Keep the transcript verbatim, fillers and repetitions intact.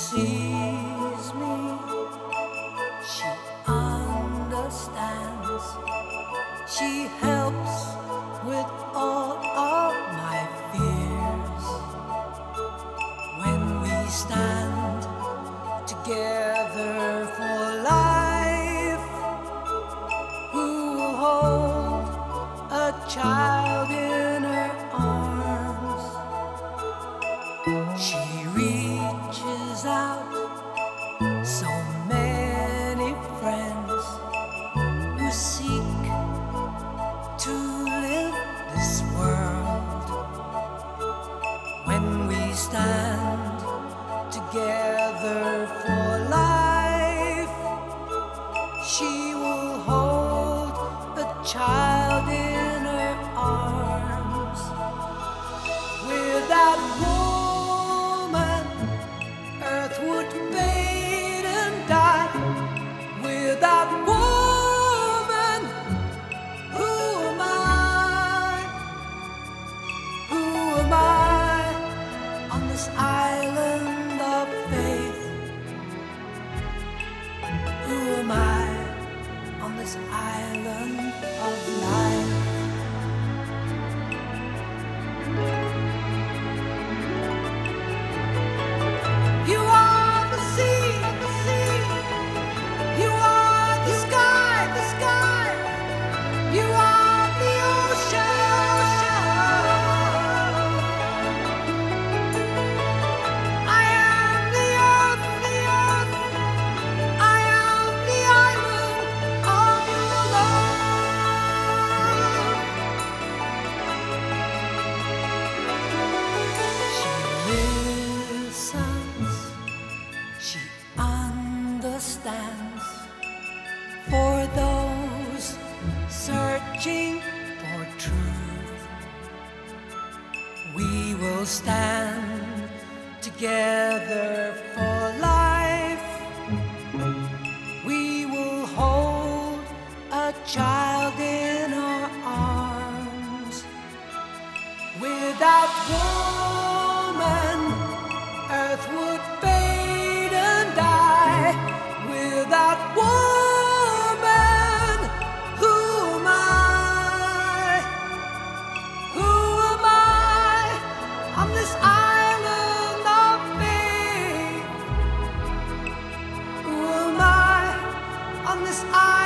sees me, she understands, she helps with all of my fears. When we stand together for life, who will hold a child in her arms? She reaches out, so many friends who seek to live this world. When we stand together for life, she will hold a child in her arms. Without woman, earth would fade and die. Without woman, who am I? Who am I on this island of faith? Who am I on this island of life? You are the sea, the sea. You are the sky, the sky. You are the ocean. I am the earth, the earth. I am the island of your love. She listens, she understands, for those searching for truth. We will stand together for life. We will hold a child in our arms. Without woman, earth would fade and die. Without woman, who am I? Who am I on this island of faith? Who am I on this island?